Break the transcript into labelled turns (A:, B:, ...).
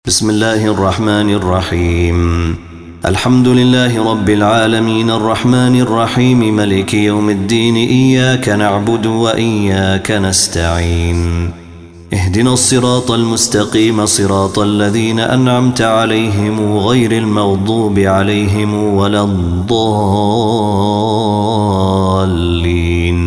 A: بسم الله الرحمن الرحيم. الحمد لله رب العالمين الرحمن الرحيم ملك يوم الدين. إياك نعبد وإياك نستعين. اهدنا الصراط المستقيم صراط الذين أنعمت عليهم غير المغضوب عليهم ولا الضالين.